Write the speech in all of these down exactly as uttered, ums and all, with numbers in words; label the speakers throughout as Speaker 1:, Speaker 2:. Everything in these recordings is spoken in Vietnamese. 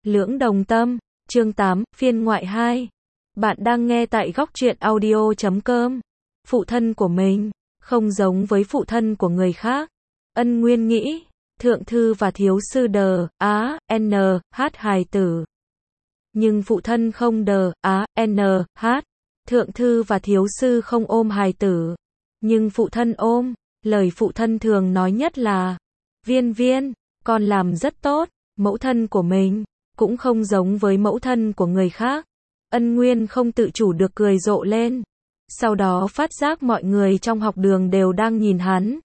Speaker 1: Lưỡng đồng tâm, chương tám, phiên ngoại hai. Bạn đang nghe tại góc truyện audio chấm com. Phụ thân của mình, không giống với phụ thân của người khác. Ân Nguyên nghĩ, thượng thư và thiếu sư đờ, á, n, hát hài tử. Nhưng phụ thân không đờ, á, n, hát. Thượng thư và thiếu sư không ôm hài tử. Nhưng phụ thân ôm, lời phụ thân thường nói nhất là, Viên Viên, con làm rất tốt, mẫu thân của mình, cũng không giống với mẫu thân của người khác. Ân Nguyên không tự chủ được cười rộ lên. Sau đó phát giác mọi người trong học đường đều đang nhìn hắn.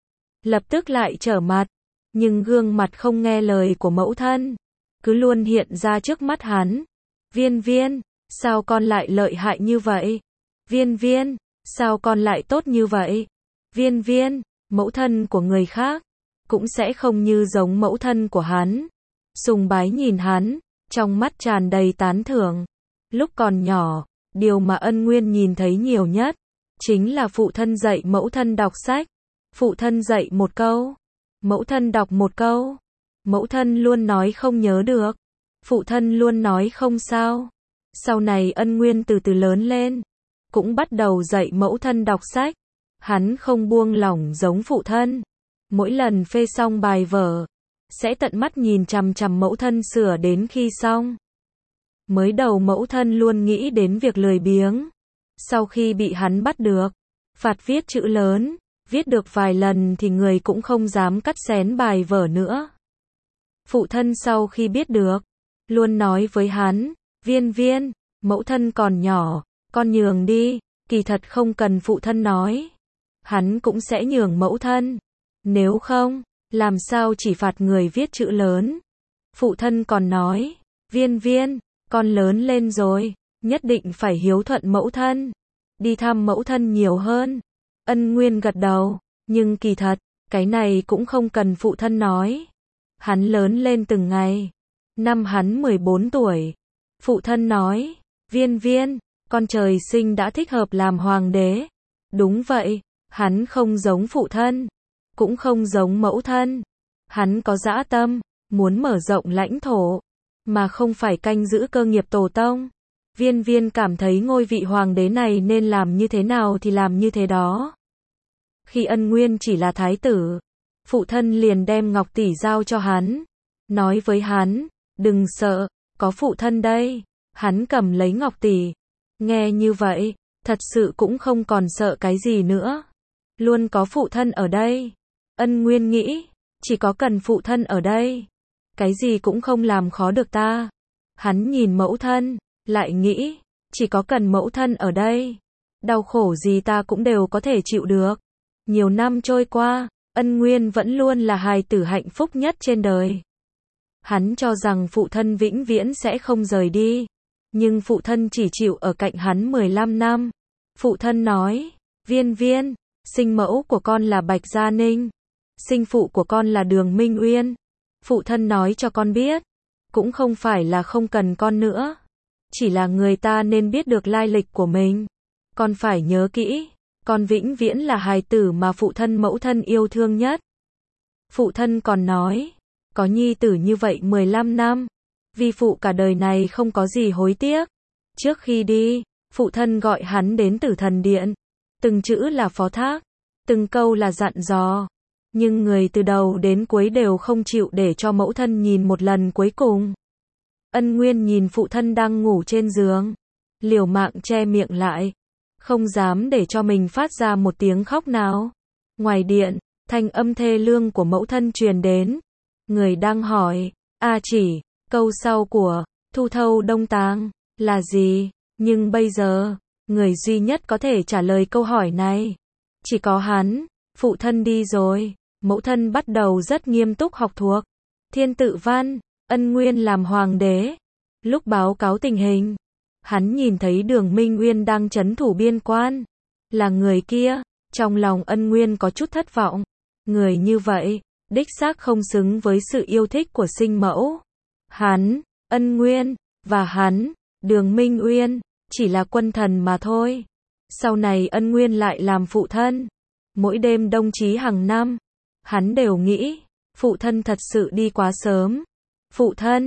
Speaker 1: Lập tức lại trở mặt, nhưng gương mặt không nghe lời của mẫu thân, cứ luôn hiện ra trước mắt hắn. Viên Viên, sao con lại lợi hại như vậy? Viên Viên, sao con lại tốt như vậy? Viên Viên, mẫu thân của người khác, cũng sẽ không như giống mẫu thân của hắn. Sùng bái nhìn hắn, trong mắt tràn đầy tán thưởng. Lúc còn nhỏ, điều mà Ân Nguyên nhìn thấy nhiều nhất, chính là phụ thân dạy mẫu thân đọc sách. Phụ thân dạy một câu, mẫu thân đọc một câu. Mẫu thân luôn nói không nhớ được, phụ thân luôn nói không sao. Sau này Ân Nguyên từ từ lớn lên, cũng bắt đầu dạy mẫu thân đọc sách. Hắn không buông lỏng giống phụ thân. Mỗi lần phê xong bài vở, sẽ tận mắt nhìn chằm chằm mẫu thân sửa đến khi xong. Mới đầu mẫu thân luôn nghĩ đến việc lười biếng. Sau khi bị hắn bắt được, phạt viết chữ lớn, viết được vài lần thì người cũng không dám cắt xén bài vở nữa. Phụ thân sau khi biết được, luôn nói với hắn, Viên Viên, mẫu thân còn nhỏ, con nhường đi. Kỳ thật không cần phụ thân nói, hắn cũng sẽ nhường mẫu thân. Nếu không, làm sao chỉ phạt người viết chữ lớn. Phụ thân còn nói, Viên Viên, con lớn lên rồi, nhất định phải hiếu thuận mẫu thân, đi thăm mẫu thân nhiều hơn. Ân Nguyên gật đầu, nhưng kỳ thật, cái này cũng không cần phụ thân nói. Hắn lớn lên từng ngày. Năm hắn mười bốn tuổi, phụ thân nói, Viên Viên, con trời sinh đã thích hợp làm hoàng đế. Đúng vậy, hắn không giống phụ thân, cũng không giống mẫu thân. Hắn có dã tâm, muốn mở rộng lãnh thổ, mà không phải canh giữ cơ nghiệp tổ tông. Viên Viên cảm thấy ngôi vị hoàng đế này nên làm như thế nào thì làm như thế đó. Khi Ân Nguyên chỉ là thái tử, phụ thân liền đem ngọc tỷ giao cho hắn, nói với hắn, đừng sợ, có phụ thân đây. Hắn cầm lấy ngọc tỷ, nghe như vậy, thật sự cũng không còn sợ cái gì nữa. Luôn có phụ thân ở đây. Ân Nguyên nghĩ, chỉ có cần phụ thân ở đây, cái gì cũng không làm khó được ta. Hắn nhìn mẫu thân, lại nghĩ, chỉ có cần mẫu thân ở đây, đau khổ gì ta cũng đều có thể chịu được. Nhiều năm trôi qua, Ân Nguyên vẫn luôn là hài tử hạnh phúc nhất trên đời. Hắn cho rằng phụ thân vĩnh viễn sẽ không rời đi, nhưng phụ thân chỉ chịu ở cạnh hắn mười lăm năm. Phụ thân nói, Viên Viên, sinh mẫu của con là Bạch Gia Ninh, sinh phụ của con là Đường Minh Uyên. Phụ thân nói cho con biết, cũng không phải là không cần con nữa, chỉ là người ta nên biết được lai lịch của mình. Con phải nhớ kỹ, con vĩnh viễn là hài tử mà phụ thân mẫu thân yêu thương nhất. Phụ thân còn nói, có nhi tử như vậy mười lăm năm, vi phụ cả đời này không có gì hối tiếc. Trước khi đi, phụ thân gọi hắn đến Tử Thần Điện, từng chữ là phó thác, từng câu là dặn dò. Nhưng người từ đầu đến cuối đều không chịu để cho mẫu thân nhìn một lần cuối cùng. Ân Nguyên nhìn phụ thân đang ngủ trên giường, liều mạng che miệng lại, không dám để cho mình phát ra một tiếng khóc nào. Ngoài điện, thanh âm thê lương của mẫu thân truyền đến. Người đang hỏi, A Chỉ, câu sau của Thu Thâu Đông Tàng là gì? Nhưng bây giờ, người duy nhất có thể trả lời câu hỏi này, chỉ có hắn. Phụ thân đi rồi, mẫu thân bắt đầu rất nghiêm túc học thuộc Thiên Tự Văn. Ân Nguyên làm hoàng đế, lúc báo cáo tình hình, hắn nhìn thấy Đường Minh Uyên đang trấn thủ biên quan, là người kia. Trong lòng Ân Nguyên có chút thất vọng. Người như vậy, đích xác không xứng với sự yêu thích của sinh mẫu. Hắn, Ân Nguyên, và hắn, Đường Minh Uyên, chỉ là quân thần mà thôi. Sau này Ân Nguyên lại làm phụ thân. Mỗi đêm đông chí hàng năm, hắn đều nghĩ, phụ thân thật sự đi quá sớm. Phụ thân,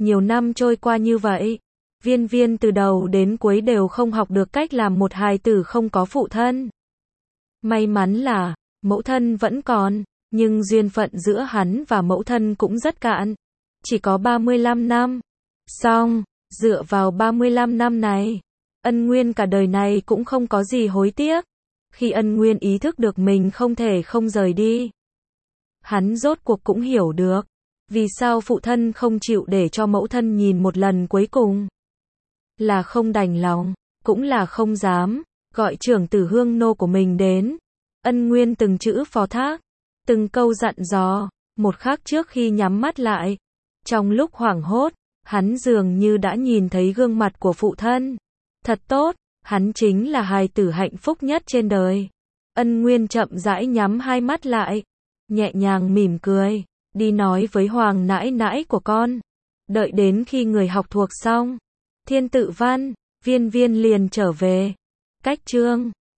Speaker 1: Nhiều năm trôi qua như vậy, Viên Viên từ đầu đến cuối đều không học được cách làm một hài tử không có phụ thân. May mắn là, mẫu thân vẫn còn, nhưng duyên phận giữa hắn và mẫu thân cũng rất cạn. Chỉ có ba mươi lăm năm. Xong, dựa vào ba mươi lăm năm này, Ân Nguyên cả đời này cũng không có gì hối tiếc. Khi Ân Nguyên ý thức được mình không thể không rời đi, hắn rốt cuộc cũng hiểu được, vì sao phụ thân không chịu để cho mẫu thân nhìn một lần cuối cùng. Là không đành lòng, cũng là không dám, gọi trưởng tử Hương nô của mình đến. Ân Nguyên từng chữ phó thác, từng câu dặn dò, một khắc trước khi nhắm mắt lại. Trong lúc hoảng hốt, hắn dường như đã nhìn thấy gương mặt của phụ thân. Thật tốt, hắn chính là hài tử hạnh phúc nhất trên đời. Ân Nguyên chậm rãi nhắm hai mắt lại, nhẹ nhàng mỉm cười, đi nói với Hoàng nãi nãi của con. Đợi đến khi người học thuộc xong Thiên Tự Văn, Viên Viên liền trở về. Cách chương